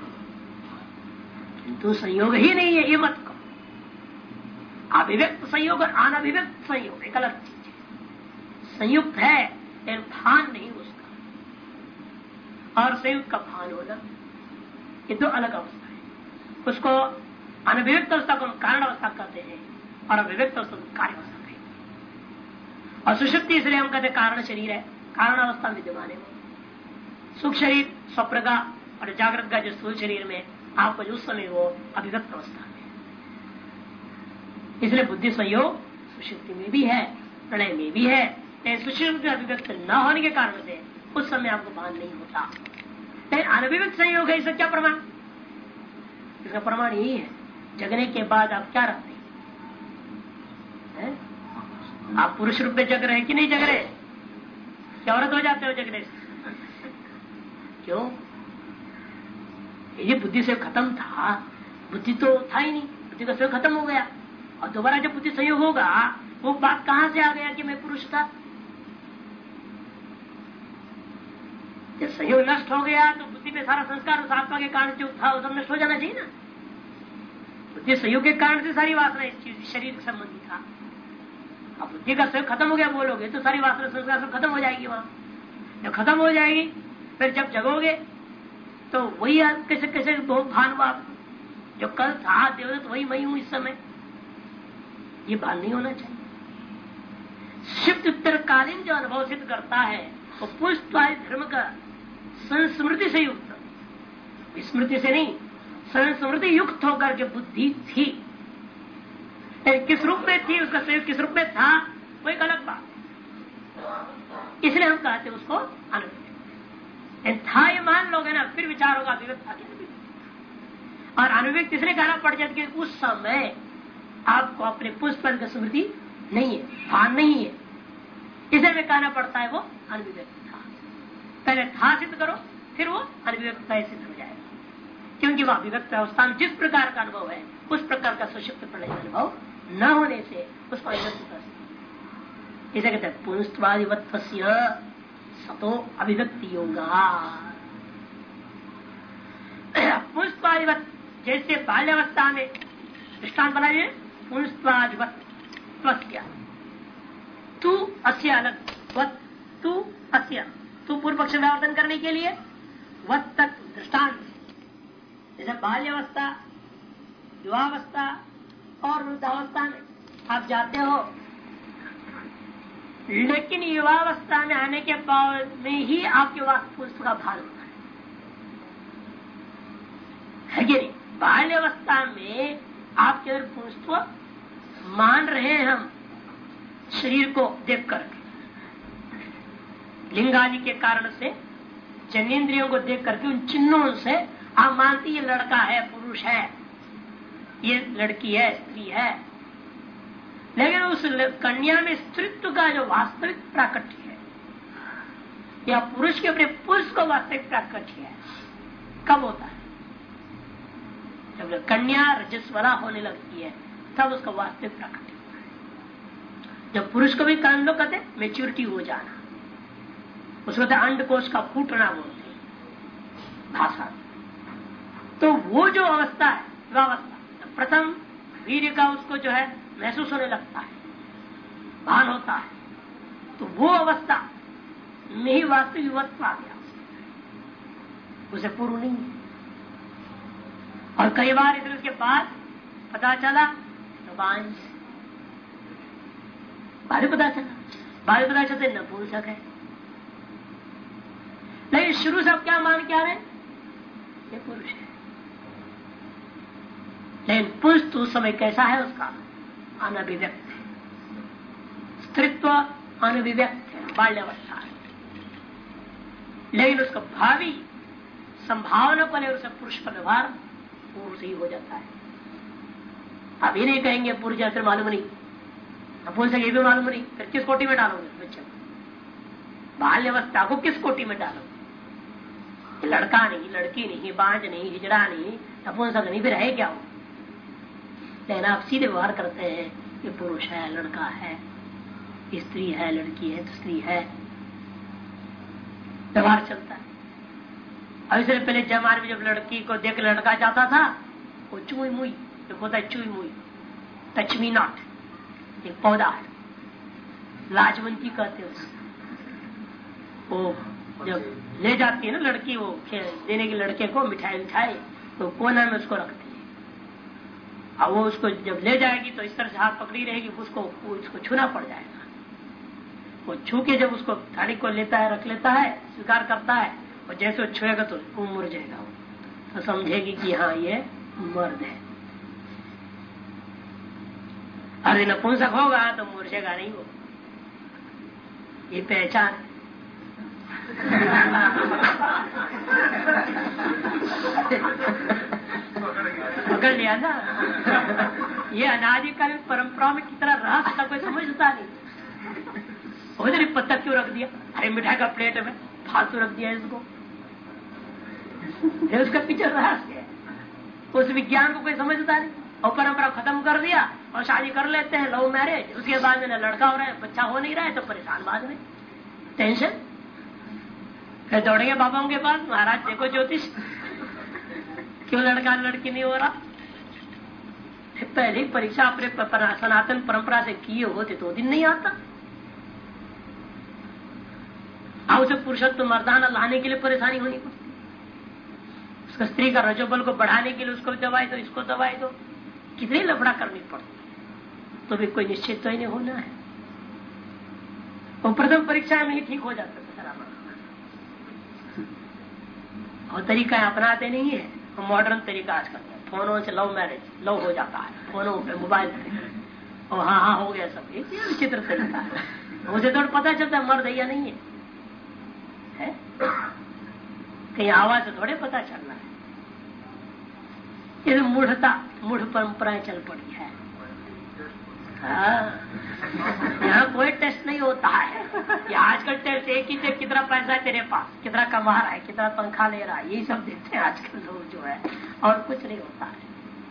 किंतु संयोग ही नहीं है ये मत कहो। अभिव्यक्त संयोग और अनभिव्यक्त संयोग एक अलग चीज है। संयुक्त है लेकिन भान नहीं उसका, और संयुक्त का भान होना, ये दो अलग अवस्था है। उसको अनभिव्यक्त अवस्था को कारण अवस्था कहते हैं और अभिव्यक्त अवस्था को कार्य अवस्था कहते हैं। और सुषुप्ति इसलिए हम कहते कारण शरीर है, कारण अवस्था विद्यमान है। सुख शरीर स्वप्न का और जागृत का जो स्थूल शरीर में आपको जो समय वो अभिव्यक्त अवस्था में, इसलिए बुद्धि संयोग सुषुप्ति में भी है, प्रलय में भी है। सुषुप्ति अभिव्यक्त न होने के कारण से उस समय आपको भान नहीं होता। लेकिन अनभिव्यक्त संयोग है, इसका क्या प्रमाण? इसका प्रमाण यही है, जगने के बाद आप क्या रहते हैं? आप पुरुष रूप में जग रहे कि नहीं जग रहे? क्या औरत हो जाते हो जगने से? क्यों? ये बुद्धि से खत्म था, बुद्धि तो था ही नहीं, बुद्धि का स्वयं खत्म हो गया। और दोबारा जब बुद्धि संयोग होगा, वो बात कहां से आ गया कि मैं पुरुष था? जब संयोग नष्ट हो गया तो बुद्धि पे सारा संस्कार उस आत्मा के कारण जो था वो सब नष्ट हो जाना चाहिए ना। बुद्धि संयोग के कारण से सारी वासना इस चीज शरीर से संबंधी था। अब बुद्धि का स्वयं खत्म हो गया बोलोगे तो सारी वासना संस्कार सब खत्म हो जाएगी। वहां जब खत्म हो जाएगी फिर जब जगोगे तो वही कैसे कैसे बहुत भान हुआ, जो कल था देवदत्त वही मैं हूं इस समय, ये भान नहीं होना चाहिए। शिफ्ट उत्तरकालीन जो अनुभव सिद्ध करता है वो पुष्टवादी धर्म का संस्मृति से युक्त, विस्मृति से नहीं, संस्मृति युक्त होकर के बुद्धि थी। किस रूप में थी, उसका संयोग किस रूप में था, वो एक अलग बात। इसलिए हम कहते हैं उसको अनुभव था, ये मान लोगे ना, फिर विचार होगा अभिव्यक्त था क्या। और अनुभव इसलिए कहना पड़ जाता कि उस समय आपको अपने पुष्प की स्मृति नहीं है, भान नहीं है, इसलिए में कहना पड़ता है वो अनभिव्यक्त था। पहले था सिद्ध करो, फिर वो अनभिव्यक्त सिद्ध हो जाएगा। क्योंकि वह अभिव्यक्त अवस्था में जिस प्रकार का अनुभव है उस प्रकार का सुषुप्त प्रलय अनुभव न होने से उसको अभिव्यक्त कर सकते। इसे कहते हैं पुनस्त्वादिवत्वस्य सतो अभिव्यक्ति योगा। पुनस्त्वादिवत्, जैसे बाल्यावस्था में दृष्टांत बनाइए, पुनस्त्वादिवत्वस्य तू अस्य अलग, वत् तू अस्य, तू पूर्व पक्ष व्यावर्तन करने के लिए वत् तक दृष्टांत। जैसे बाल्यावस्था, युवावस्था और वृद्धावस्था में आप जाते हो, लेकिन युवावस्था में आने के बाद में ही आपके पास पुष्प का भान होता है। है कि नहीं? बाल्यावस्था में आप केवल पुरुषत्व मान रहे हैं हम शरीर को देख कर, लिंगादि के कारण से जनेन्द्रियों को देख करके उन चिन्हों से आप मानती ये लड़का है, पुरुष है, ये लड़की है, स्त्री है। लेकिन उस कन्या में स्त्रीत्व का जो वास्तविक प्राकट्य है या पुरुष के अपने पुरुष को वास्तविक प्राकट्य है, कब होता है? जब कन्या रजस्वला होने लगती है तब उसका वास्तविक प्राकट्य होता है। जब पुरुष को भी कान लोग कहते मेच्योरिटी हो जाना, उसको अंडकोश का फूटना बोलते हैं भाषा। तो वो जो अवस्था है, वह अवस्था प्रथम वीर्य का उसको जो है महसूस होने लगता है, भान होता है, तो वो अवस्था में ही वास्तविक युवत्व आ गया, उसे पूर्व नहीं है। और कई बार इधर उसके बाद पता चला तो बाद पता चलते नपुंसक है। लेकिन शुरू से अब क्या मान के आ रहे? ये पुरुष है। लेकिन पुरुष तो उस समय कैसा है? उसका अनभिव्यक्त है, स्त्रीत्व अनभिव्यक्त है, बाल्यावस्था है। लेकिन उसका भावी संभावना पर उसे पुरुष का व्यवहार पूर्व से ही हो जाता है। आप ये नहीं कहेंगे पुरुष जैसे मालूम नहीं, नपुंसक ये भी मालूम नहीं, फिर किस कोटि में डालोगे बच्चे? बाल्यावस्था को किस कोटि में डालोगे? लड़का नहीं, लड़की नहीं, बांझ नहीं, हिजड़ा नहीं, नपुंसक नहीं, फिर है क्या हो? लेकिन आप सीधे व्यवहार करते हैं कि पुरुष है, लड़का है, स्त्री है, लड़की है, स्त्री है, व्यवहार चलता है। अब इससे पहले जमाने में जब लड़की को देख लड़का जाता था, वो चुई मुई, जो होता है चुई मुई, टच मी नॉट, एक पौधा है, लाजवंती कहते हैं। वो जब ले जाती है ना लड़की, वो देने की लड़के को मिठाई तो कोना में उसको रखती है। अब वो उसको जब ले जाएगी तो इस तरह से हाथ पकड़ी रहेगी, उसको छूना पड़ जाएगा। वो छू के जब उसको थाली को लेता है, रख लेता है, स्वीकार करता है, और जैसे वो छुएगा तो वो मुड़ जाएगा, तो समझेगी कि हाँ ये मर्द है। अरे नपुंसक होगा तो मुर्शेगा नहीं, वो ये पहचान पकड़ लिया ना। ये अनादिकालीन परंपरा में कितना रहस्य था, कोई समझता नहीं। उधर पत्ता क्यों रख दिया? अरे मिठाई का प्लेट में फालतू रख दिया इसको, उसका पीछे रहस्य है। उस विज्ञान को कोई समझता नहीं, और परंपरा खत्म कर दिया और शादी कर लेते हैं, लव मैरिज। उसके बाद में लड़का हो रहा है, बच्चा हो नहीं रहा है, तो परेशान बाद में टेंशन। फिर दौड़ेंगे बाबाओं के पास, महाराज देखो ज्योतिष, क्यों लड़का लड़की नहीं हो रहा? पहले ही परीक्षा अपने सनातन परंपरा से किए होते तो दिन नहीं आता। अब उसे पुरुषत्व मर्दाना लाने के लिए परेशानी होनी पड़ती, उसका स्त्री का रजोबल को बढ़ाने के लिए उसको दवाई दो, इसको दवाई दो, कितनी लफड़ा करनी पड़ती, तो भी कोई निश्चित तो ही नहीं होना है। वो प्रथम परीक्षा में ही ठीक हो जाता है। और तरीका अपनाते नहीं है, तो मॉडर्न तरीका आज करते हैं। फोनों से लव मैरिज, लव हो जाता है फोनों पे, मोबाइल पे, और हाँ हो गया सब। एक विचित्र तरीका है, उसे तो पता चलता है मर्द है या नहीं है, कहीं आवाज से थोड़े पता चलना है। ये तो मूढ़ परंपराएं चल पड़ी है। यहाँ कोई टेस्ट नहीं होता है। ये आजकल टेस्ट एक ही थे, कितना पैसा है तेरे पास, कितना कमा रहा है, कितना तनख्वाह ले रहा है, यही सब देखते हैं आजकल लोग जो है, और कुछ नहीं होता है।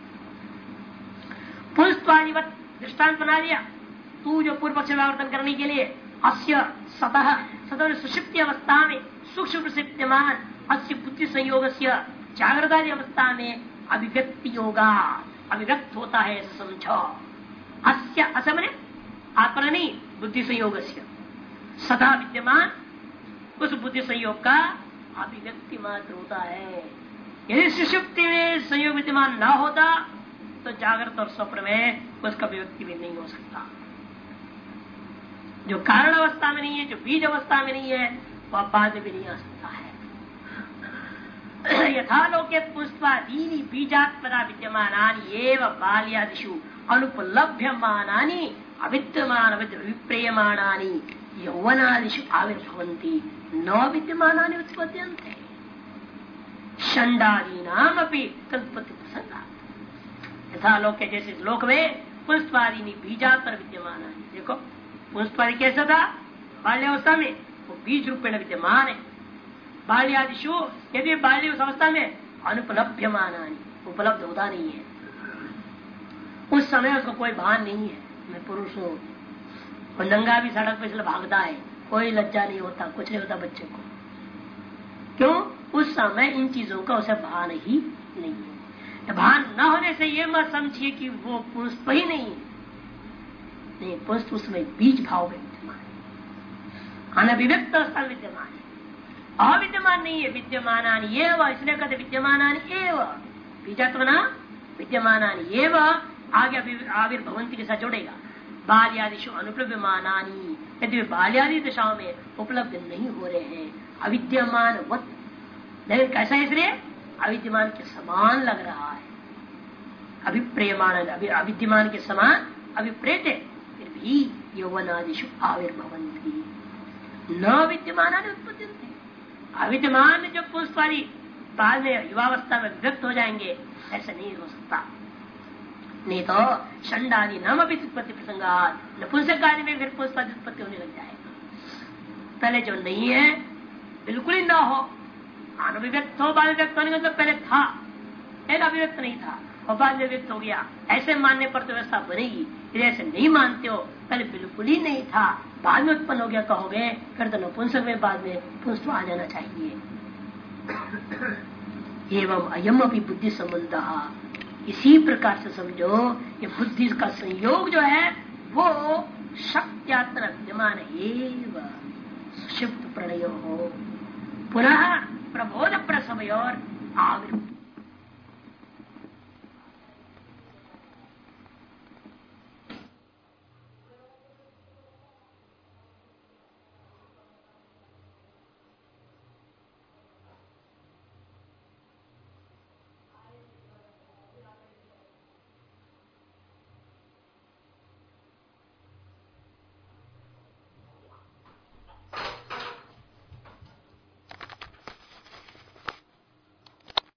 पुष्पादिवत दृष्टांत बना दिया तू, जो पूर्व पक्ष व्यावर्तन करने के लिए अस्य सतः सुषुप्ति अवस्था में सूक्ष्म प्रसिद्धिमान अस्य बुद्धि संयोग जागृत अवस्था में अभिव्यक्ति योगा अभिव्यक्त होता है, समझो। अस्य असमने आत्मा नहीं, बुद्धि संयोग सदा विद्यमान उस बुद्धि संयोग का अभिव्यक्ति मात्र होता है। यदि सुषुप्ति में संयोग विद्यमान न होता तो जागृत और स्वप्न में उसका अभिव्यक्ति भी नहीं हो सकता। जो कारण अवस्था में नहीं है, जो बीज अवस्था में नहीं है, वह बाद में भी नहीं आ सकता है। यथा लोके पुष्पादीनि बीजात्मना विद्यमानानि एव बाल्यादिषु अनुपलभ्यमानानि अविद्यमान विप्रेयमाणानि यौवनादिषु आविर्भवन्ति न विद्यमानानि उत्पद्यन्ते षण्डादीनाम अपि तदुत्पत्ति प्रसंगात्। यथा लोके जैसे लोक में पुष्पादीनि बीजात्मना विद्यमानानि, देखो पुष्पादि कैसा था बाल्यावस्था में, वो बीज रूपेण विद्यमान है। बाल्यादिशु यदि बाल्य अवस्था में अनुपलभ्यमानानि, उपलब्ध होता नहीं है, उस समय उसको कोई भान नहीं है मैं पुरुष हूँ। और नंगा भी सड़क पे इसलिए भागता है, कोई लज्जा नहीं होता, कुछ नहीं होता बच्चे को। क्यों? उस समय इन चीजों का उसे भान ही नहीं है। भान न होने से ये मत समझिए कि वो पुष्प ही नहीं है, नहीं, पुष्प उसमें बीज भाव में विद्यमान है, अनभिव्यक्त अवस्था विद्यमान है, अविद्यमान नहीं है। विद्यमानानि एव, इसलिए कहते विद्यमानानि एव बीजात्मना विद्यमानानि एव, आगे आविर्भवन्ति के साथ जोड़ेगा। बाल्यादिषु अनुप्लव्यमानानि, यदि बाल्यादि दशाओं में उपलब्ध नहीं हो रहे हैं, अविद्यमान वत, लेकिन कैसा है इसलिए अविद्यमान के समान लग रहा है, अभिप्रेयमान अविद्यमान के समान अभिप्रेत है, फिर भी यौवनादिषु आविर्भवन्ति न विद्यमानानि उत्पद्यन्ते। अविद्यमान जो पुष्पादि बाद में युवावस्था में व्यक्त हो जाएंगे, ऐसा नहीं हो सकता। नहीं तो षण्डादि नाम अभी उत्पत्ति प्रसंगात, नपुंसक आदि में फिर पुष्पादि उत्पत्ति होने लग जाएगा। पहले जो नहीं है बिल्कुल ही ना हो, अनभिव्यक्त हो, बाद व्यक्त होने का मतलब पहले था, पहले अभिव्यक्त नहीं था और बाद में व्यक्त हो गया, ऐसे मानने पर तो व्यवस्था बनेगी। फिर ऐसे नहीं मानते हो, पहले बिल्कुल ही नहीं था, बाद में उत्पन्न हो गया कहोगे, फिर तो नपुंसक में बाद में पुंस आ जाना चाहिए। एवं अयम अपनी बुद्धि संबंध, इसी प्रकार से समझो ये बुद्धि का संयोग जो है वो शक्त्यात्मना विद्यमान एवं सुषुप्त प्रणय हो, पुनः प्रबोध प्रसवय और आविर्भूत